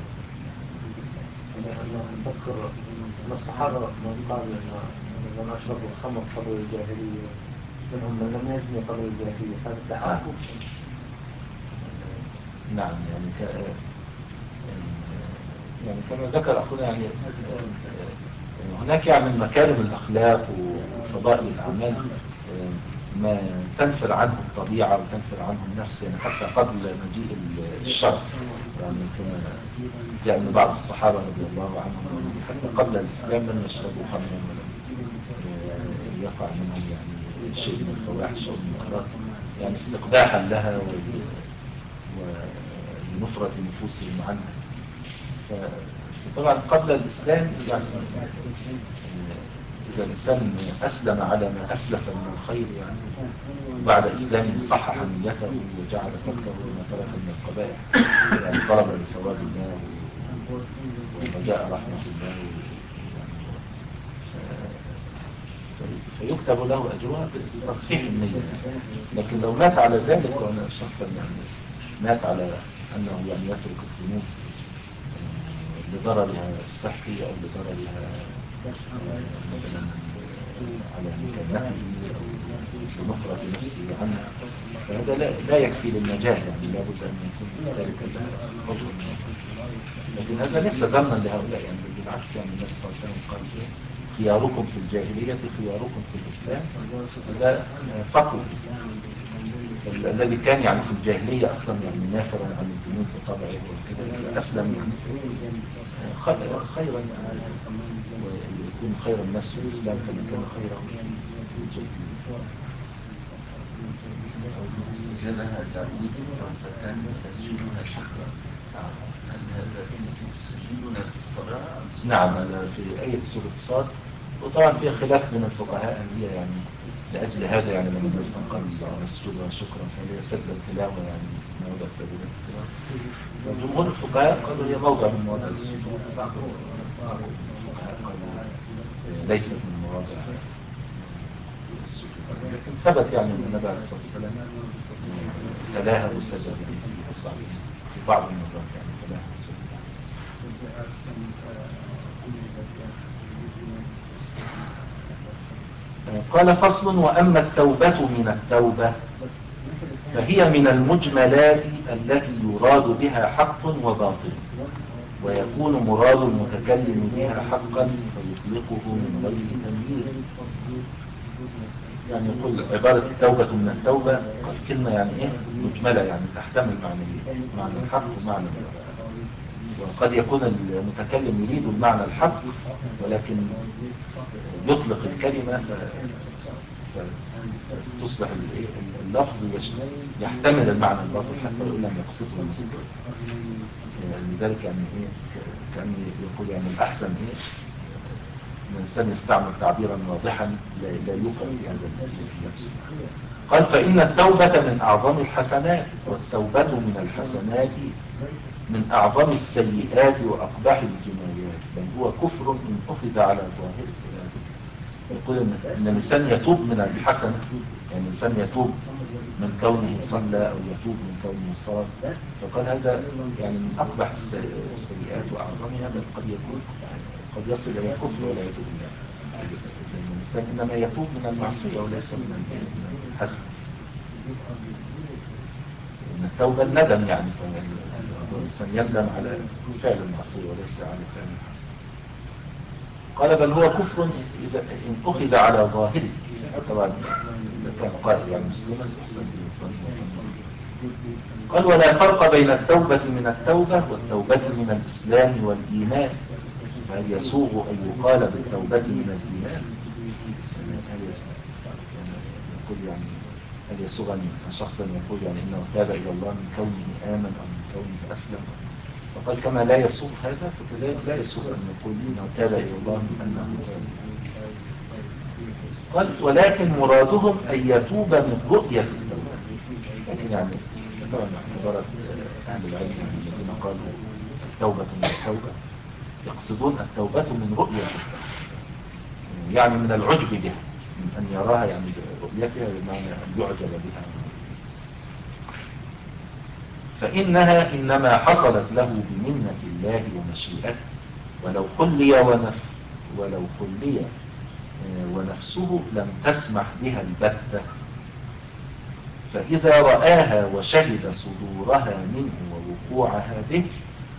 أذكر أن الصحابة من قال من أشرب الخمر قبل الجاهلية منهم من لم يزني قبل الجاهلية، هذا تعاقب. نعم يعني ك... يعني كما ذكر أخونا يعني هناك يعني من مكارم الأخلاق وفضائل الأعمال ما تنفر عنه الطبيعة وتنفر عنه النفس، يعني حتى قبل مجيء الشر، يعني كما جاء من بعض الصحابة رضي الله عنهم حتى قبل الإسلام لم يشربوا خمرا ولم يقع منهم يعني شيء من الفواحش أو المنكرات، يعني استقباحا لها ولنفرة نفوسهم عنها. فطبعا قبل الإسلام يعني إذا الإنسان أسلم على ما أسلف من الخير يعني بعد إسلامه صحح نيته وجعل تركه ما ترك من القبائح، يعني طلب لثواب الله ورجاء رحمة الله، فيكتب له أجرها بتصحيح النية. لكن لو مات على ذلك وأن شخصا يعني مات على أنه يعني يترك الذنوب لضررها الصحي أو لضررها مثلا على مكانته أو لنفرة نفسه عنها، فهذا لا, لا يكفي للنجاة، يعني لابد أن يكون ذلك لها عذر. لكن هذا ليس ذما لهؤلاء، يعني بالعكس، يعني النبي صلى الله عليه وسلم قال خياركم في الجاهلية خياركم في الإسلام، هذا فقه. الذي كان يعني في الجاهلية أصلا يعني نافرا عن الذنوب بطبعه وكذا، أسلم يعني خيرا ويكون خير الناس في الإسلام كما كان خيرا. سجلها داود وزكان تسجيلها شكرا. هل هذا سجلنا في الصلاة؟ نعم، في آية سورة صاد. وطبعا فيها خلاف من الفقهاء أن هي يعني لأجل هذا يعني لما النبي صلى الله عليه وسلم قال نسجدها شكرا فهي سجد التلاوة، يعني موضع سجد التلاوة. جمهور الفقهاء قالوا هي موضع من مواضع السجود، بعض الفقهاء قالوا ليست من مواضع السجود. لكن ثبت يعني أن النبي عليه الصلاة والسلام تلاها وسجد في بعض المرات، يعني تلاها وسجد. قال فصل: وأما التوبة من التوبة فهي من المجملات التي يراد بها حق وباطل، ويكون مراد المتكلم بها حقا فيطلقه من غير تمييز. يعني يقول عبارة التوبة من التوبة قال كلمة يعني ايه مجملة، يعني تحتمل معنى معنى الحق ومعنى الباطل. وقد يكون المتكلم يريد المعنى الحق ولكن يطلق الكلمة فتصبح اللفظ يحتمل المعنى الباطل حتى وإن لم يقصده. لذلك يعني ايه كأن يقول يعني الأحسن ايه الإنسان يستعمل تعبيرا واضحا لا يوقع في هذا اللبس. قال فإن التوبة من أعظم الحسنات، والتوبة من الحسنات من أعظم السيئات وأقبح الجنايات، بل هو كفر إن أخذ على ظاهره. يقول إن الإنسان يتوب من الحسن، يعني الإنسان يتوب من كونه صلى أو يتوب من كونه صام، فقال هذا يعني من أقبح السيئات وأعظمها، بل قد يكون قد يصل إلى كفر ولا يتوب منه. الإنسان إنما يتوب من المعصية وليس من الحسن. إن التوبة الندم، يعني الإنسان يندم على فعل المعصية وليس على فعل الحسن. قال بل هو كفر إذا إن أخذ على ظاهره. طبعا كان قائل يعني مسلما أحسن. قال ولا فرق بين التوبة من التوبة والتوبة من الإسلام والإيمان، فهل يسوغ أن يقال بالتوبة من الإيمان؟ يقول يعني هل يسوغ أن شخصا يقول يعني إنه تاب إلى الله من كونه آمن أو من كونه أسلم؟ فقال كما لا يسوغ هذا فكذلك لا يسوغ أن نقول إنه تاب إلى الله من أنه آمن. قال ولكن مرادهم أن يتوب من رؤية التوبة. لكن يعني طبعا عبارة أهل العلم الذين قالوا التوبة من التوبة يقصدون التوبة من رؤية التوبة، يعني من العجب بها، من أن يراها يعني برؤيتها بمعنى أن يعجب بها. فإنها إنما حصلت له بمنة الله ومشيئته، ولو خلي ونف ولو خلي ونفسه لم تسمح بها البتة، فإذا رآها وشهد صدورها منه ووقوعها به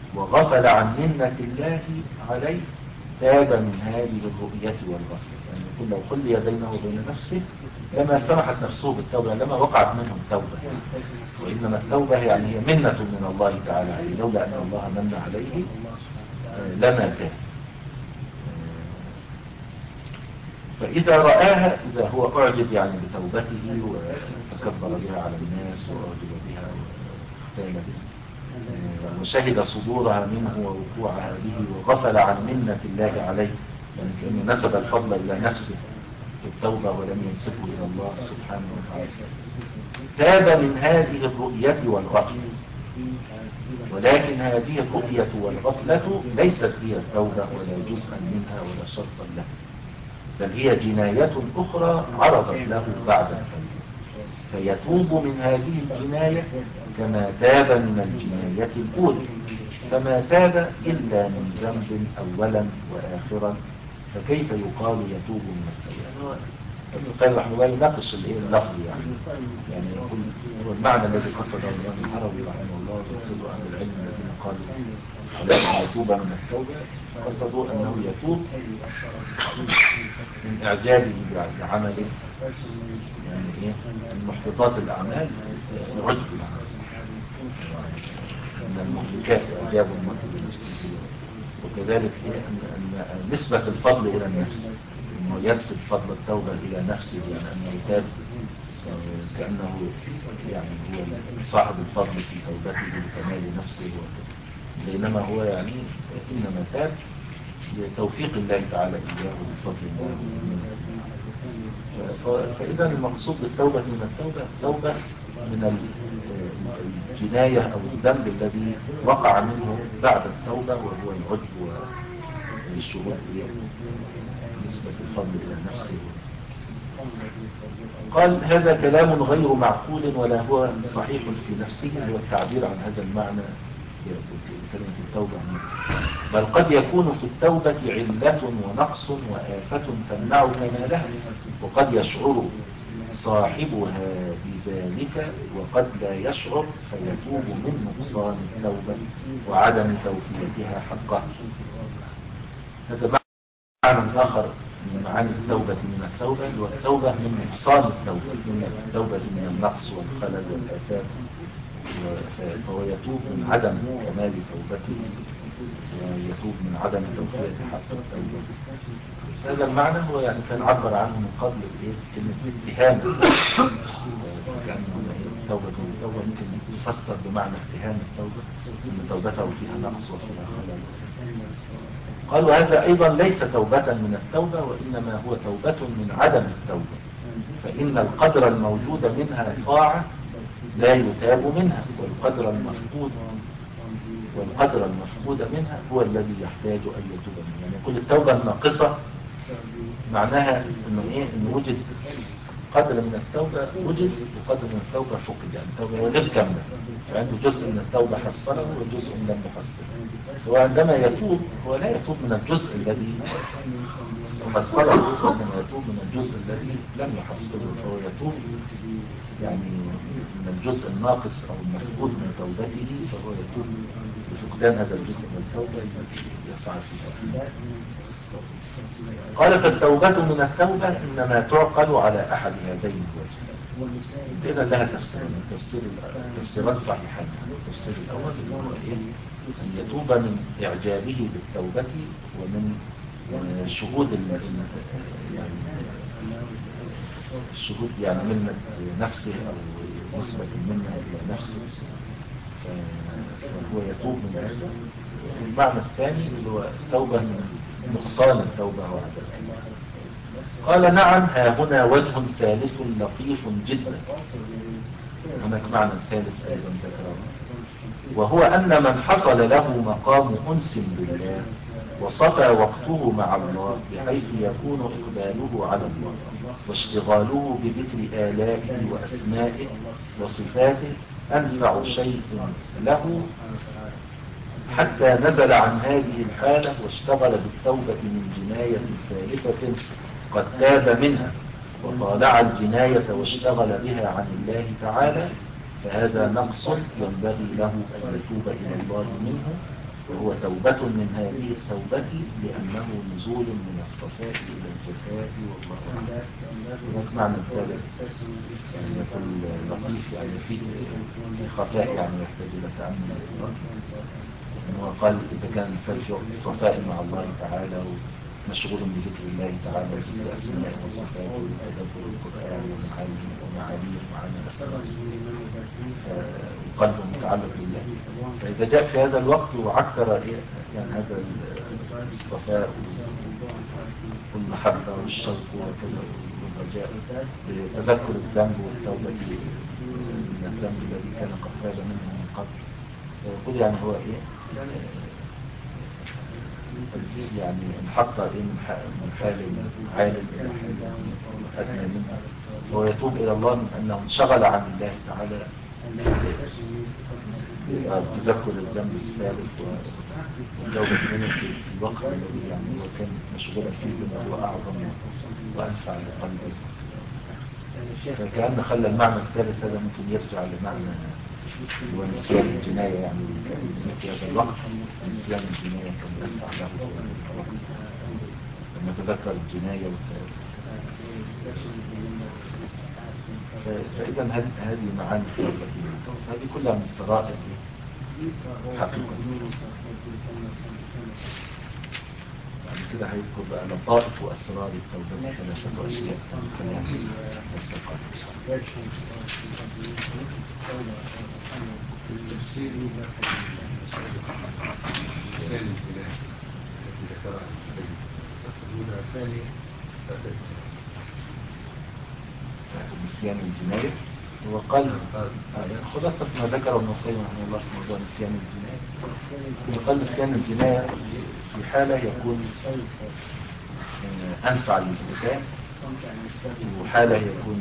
وغفل عن منة الله عليه تاب من هذه الرؤية والغفلة. يعني يقول لو خلي بينه وبين نفسه لما سمحت نفسه بالتوبة، لما وقعت منه التوبة، وإنما التوبة يعني هي منة من الله تعالى عليه، لولا أن الله من عليه لما كان. فإذا رآها، إذا هو أعجب يعني بتوبته وتكبر بها على الناس وأعجب بها واختال بها وشهد صدورها منه ووقوعها به وغفل عن منة الله عليه، يعني كأنه نسب الفضل إلى نفسه في التوبة ولم ينسبه إلى الله سبحانه وتعالى، تاب من هذه الرؤية والغفلة. ولكن هذه الرؤية والغفلة ليست هي التوبة ولا جزءا منها ولا شرطا لها، بل هي جناية أخرى عرضت له بعد التوبة، فيتوب من هذه الجناية كما تاب من الجناية الأولى، فما تاب إلا من ذنب أولا وآخرا، فكيف يقال يتوب من التوبة؟ ابن القيم رحمه الله يناقش اللفظ يعني يعني يقول هو المعنى الذي قصده الإمام الحربي رحمه الله ويقصده أهل العلم الذين قالوا على أن يتوب من التوبة، قصدوا أنه يتوب من إعجابه بعمله، يعني إيه من محبطات الأعمال العجب العمل، من المهلكات إعجاب المرء بنفسه، وكذلك إيه أن نسبة الفضل إلى النفس، انه ينسب فضل التوبة الى نفسه، يعني انه تاب كأنه يعني هو صاحب الفضل في توبته بكمال نفسه، بينما هو يعني انما تاب لتوفيق الله تعالى اياه بفضل الله. فاذا المقصود بالتوبة من التوبة توبة من الجناية او الذنب الذي وقع منه بعد التوبة، وهو العجب والشهود نسبة الفضل إلى نفسه. قال هذا كلام غير معقول ولا هو صحيح في نفسه، هو التعبير عن هذا المعنى بكلمة التوبة، بل قد يكون في التوبة علة ونقص وآفة تمنع كمالها، وقد يشعر صاحبها بذلك وقد لا يشعر فيتوب من نقصان التوبة وعدم توفيتها حقها. هذا معنى آخر من معاني التوبة من التوبة، والتوبة من نقصان التوبة، من التوبة من النقص والخلل والآفات، فهو يتوب من عدم كمال توبته ويتوب من عدم توفية حق التوبة. هذا المعنى هو يعني كان عبر عنه من قبل كلمة اتهام، كأن التوبة من التوبة ممكن تفسر بمعنى اتهام التوبة، أن توبته فيها نقص وفيها خلل. قالوا هذا أيضا ليس توبة من التوبة، وإنما هو توبة من عدم التوبة، فإن القدر الموجود منها طاعة لا يثاب منها، والقدر المفقود والقدر المفقود منها هو الذي يحتاج أن يتوب منه. يعني كل التوبة الناقصة معناها إنه إيه؟ إنه وجد قدر من التوبة وجد وقدر من التوبة فقد، يعني التوبة غير كاملة، فعنده جزء من التوبة حصله وجزء لم يحصله، وعندما يتوب هو لا يتوب من الجزء الذي حصله، وإنما يتوب من الجزء الذي لم يحصله، فهو يتوب يعني من الجزء الناقص أو المفقود من توبته، فهو يتوب بفقدان هذا الجزء من التوبة يسعى فيه. قال فالتوبة من التوبة إنما تعقل على أحد هذين الوجهين، إذا لها تفسيرين، تفسير تفسيرات صحيحان. التفسير الأول اللي هو إيه؟ أن يتوب من إعجابه بالتوبة ومن شهود يعني الشهود يعني من نفسه أو نسبة منه إلى نفسه، فهو يتوب من هذا. والمعنى الثاني اللي هو توبة من نقصان التوبة وعدمها. قال نعم، ها هنا وجه ثالث لطيف جدا، هناك معنى ثالث أيضا ذكره، وهو أن من حصل له مقام أنس بالله وصفى وقته مع الله بحيث يكون إقباله على الله واشتغاله بذكر آلائه وأسمائه وصفاته أنفع شيء له، حتى نزل عن هذه الحالة واشتغل بالتوبة من جناية سالفة قد تاب منها وطالع الجناية واشتغل بها عن الله تعالى، فهذا نقص ينبغي له أن يتوب إلى الله منه وهو توبة من هذه التوبة لأنه نزول من الصفاء إلى الجفاء والله أعلم. هناك معنى ثالث يعني يقول لطيف يعني فيه خفاء يعني يحتاج إلى تأمل إنه قال إذا كان الإنسان في وقت الصفاء مع الله تعالى مشغول بذكر الله تعالى وذكر أسمائه وصفاته وتدبر القرآن ومعانيه ومعانيه ومعاني أسمائه فقلبه متعلق بالله. فإذا جاء في هذا الوقت وعكر يعني هذا الصفاء والمحبة والشوق وكذا والرجاء بتذكر الذنب والتوبة من الذنب الذي كان قد تاب منه من قبل، يقول يعني هو إيه يعني انحط إيه من حال عالم إلى حال أدنى منه، هو يتوب إلى الله من أنه انشغل عن الله تعالى تذكر الذنب السابق والتوبة منه في الوقت الذي يعني هو كان مشغولا فيه بما هو أعظم وأنفع لقلبه. فكأن خلى المعنى الثالث هذا ممكن يرجع لمعنى هو نسيان الجناية، يعني في هذا الوقت نسيان الجناية كان ينفع له في هذا الوقت لما تذكر الجناية والتوبة. فإذا هذه معاني التوبة هذه كلها من السرائر حقيقة. بعد كده هيذكر بقى لطائف وأسرار التوبة ثلاثة أشياء كلام والسقاط. التفسير مثال الكلام التي ذكرها الأولى الثانية نسيان الجناية وقال خلاصة ما ذكره ابن القيم رحمه الله في موضوع نسيان الجناية. وقال نسيان الجناية في حالة يكون أنفع للإنسان وحالة يكون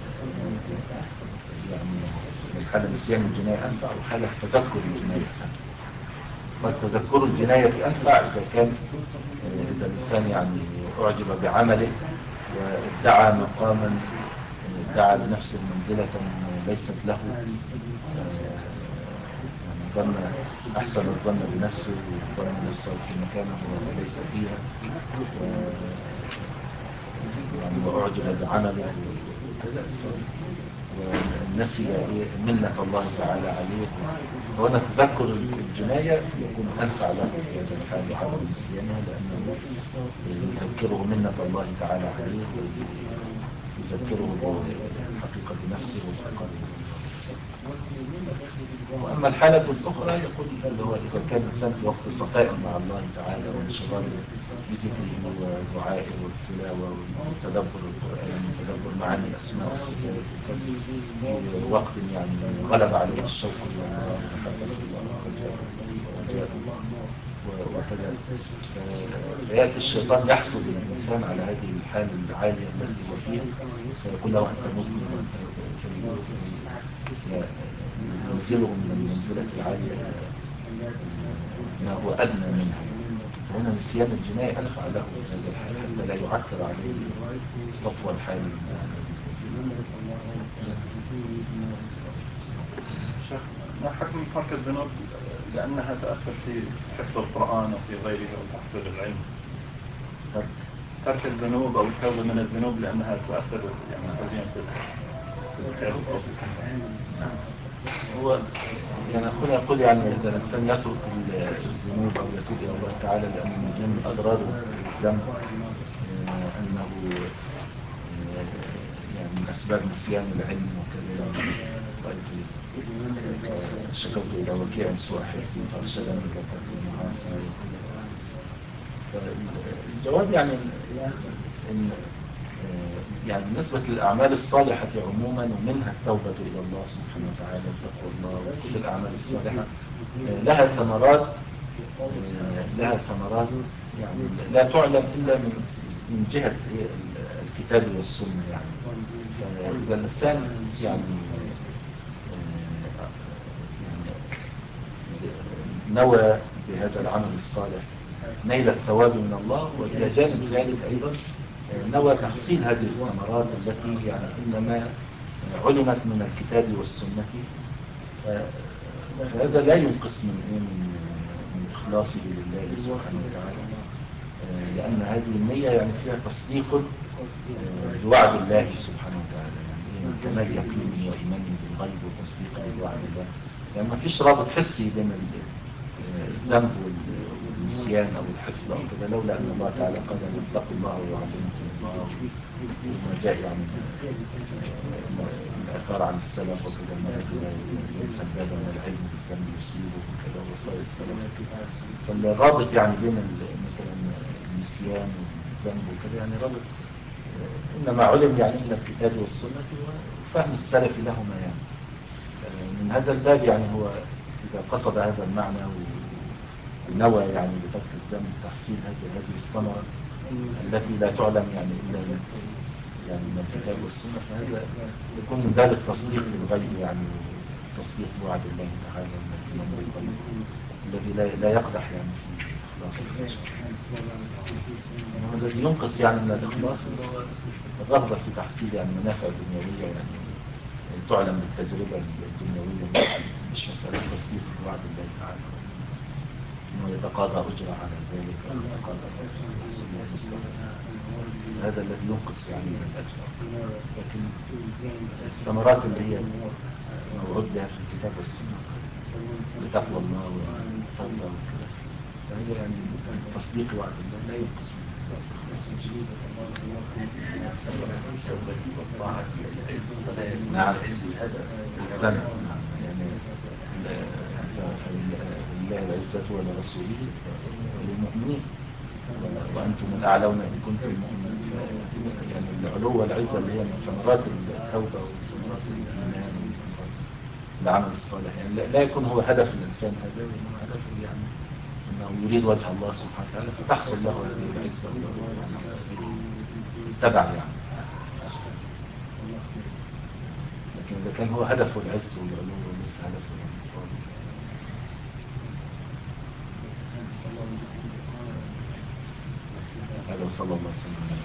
يعني الحالة نسيان الجناية أنفع وحالة تذكر الجناية أنفع. والتذكر الجناية أنفع إذا كان إذا الإنسان يعني أعجب بعمله وادعى مقاما ادعى لنفسه منزلة ليست له، يعني ظن أحسن الظن بنفسه وظن نفسه في مكانه وليس فيها يعني وأعجب بعمله وكذا ونسي منة الله تعالى عليه. وهنا تذكر الجناية يكون أنفع له في هذا الحال وعدم نسيانها لأنه يذكره منة الله تعالى عليه ويذكره بالحقيقة بنفسه وافتقاره. وأما الحالة الأخرى يقول اللي هو إذا كان الإنسان في وقت صفاء مع الله تعالى وانشغاله بذكره ودعائه والتلاوة وتدبر القرآن وتدبر معاني الأسماء والصفات في وقت يعني غلب عليه الشوق إلى الله ومحبة الله ورجاء الله وكذا، فيأتي الشيطان يحصد الإنسان على هذه الحال العالية التي هو فيها فيقول له أنت مذنب وأنت ينزله من المنزلة العالية ما هو أدنى منها. فهنا نسيان الجناية أنفع له في هذا الحال حتى لا يعثر عليه صفوة الحال. شيخ ما حكم ترك الذنوب لأنها تأثر في حفظ القرآن أو في غيره أو تحصيل العلم؟ ترك ترك الذنوب أو التوبة من الذنوب لأنها تؤثر يعني سلبيا في الحفظ أو في الحفظ. هو يعني أخونا يقول يعني إذا الإنسان يترك الذنوب أو يتوب إلى الله تعالى لأن من أضرار الذنب أنه يعني من أسباب نسيان العلم وكذا. شكوت إلى وكيع سوء حفظي فأرشدني إلى ترك المعاصي. فالجواب يعني إن يعني بالنسبة للأعمال الصالحة عموما ومنها التوبة إلى الله سبحانه وتعالى وتقوى الله وكل الأعمال الصالحة لها ثمرات لها ثمرات يعني لا تعلم إلا من من جهة الكتاب والسنة. يعني فإذا الإنسان يعني نوى بهذا العمل الصالح نيل الثواب من الله وإلى جانب ذلك أيضا نوى تحصيل هذه الثمرات التي يعني إنما علمت من الكتاب والسنة، فهذا لا ينقص من من إخلاصه لله سبحانه وتعالى، لأن هذه النية يعني فيها تصديق بوعد الله سبحانه وتعالى، يعني من كمال يقينه وإيمانه بالغيب وتصديقه بوعد الله. يعني ما فيش رابط حسي بين الذنب والنسيان أو الحفظ أو كده، لولا أن الله تعالى قال أن اتقوا الله ويعلمكم الله، وما جاء يعني الآثار عن السلف وكذا، أن الرجل ينسى الباب من العلم بالذنب يصيبه وكذا، وصايا السلف. فالرابط يعني بين مثلا النسيان والذنب وكذا يعني رابط إنما علم يعني من الكتاب والسنة وفهم السلف لهما. يعني من هذا الباب يعني هو إذا قصد هذا المعنى ونوى يعني بترك الذنب تحصيل هذه هذه الثمرة التي لا تعلم يعني إلا يعني من الكتاب والسنة، فهذا يكون من باب التصديق للغيب يعني، تصديق بوعد الله تعالى الذي لا لا يقدح يعني في إخلاص الخشية. الذي ينقص يعني من الإخلاص هو الرغبة في تحصيل يعني منافع دنيوية يعني تعلم بالتجربة الدنيوية، مش مسألة تصديق بوعد الله تعالى إنه يتقاضى أجرة على ذلك أو يتقاضى مصلحة. هذا الذي ينقص يعني من الأجر. لكن الثمرات اللي هي موعود بها في الكتاب والسنة بتقوى الله والتوبة وكذا، فهذا يعني تصديق وعد الله لا ينقص من نعم السنة. نعم يعني فلله العزة ولرسوله وللمؤمنين وأنتم الأعلون إن كنتم مؤمنين. يعني العلو والعزة اللي هي من ثمرات التوبة وثمرات الإيمان وثمرات العمل الصالح، يعني لا يكون هو هدف الإنسان هذا، إنه هدفه يعني أنه يريد وجه الله سبحانه وتعالى فتحصل له هذه العزة تبع يعني. لكن إذا كان هو هدفه العز والعلو وليس هدفه الفاضل. هذا صلى الله عليه وسلم.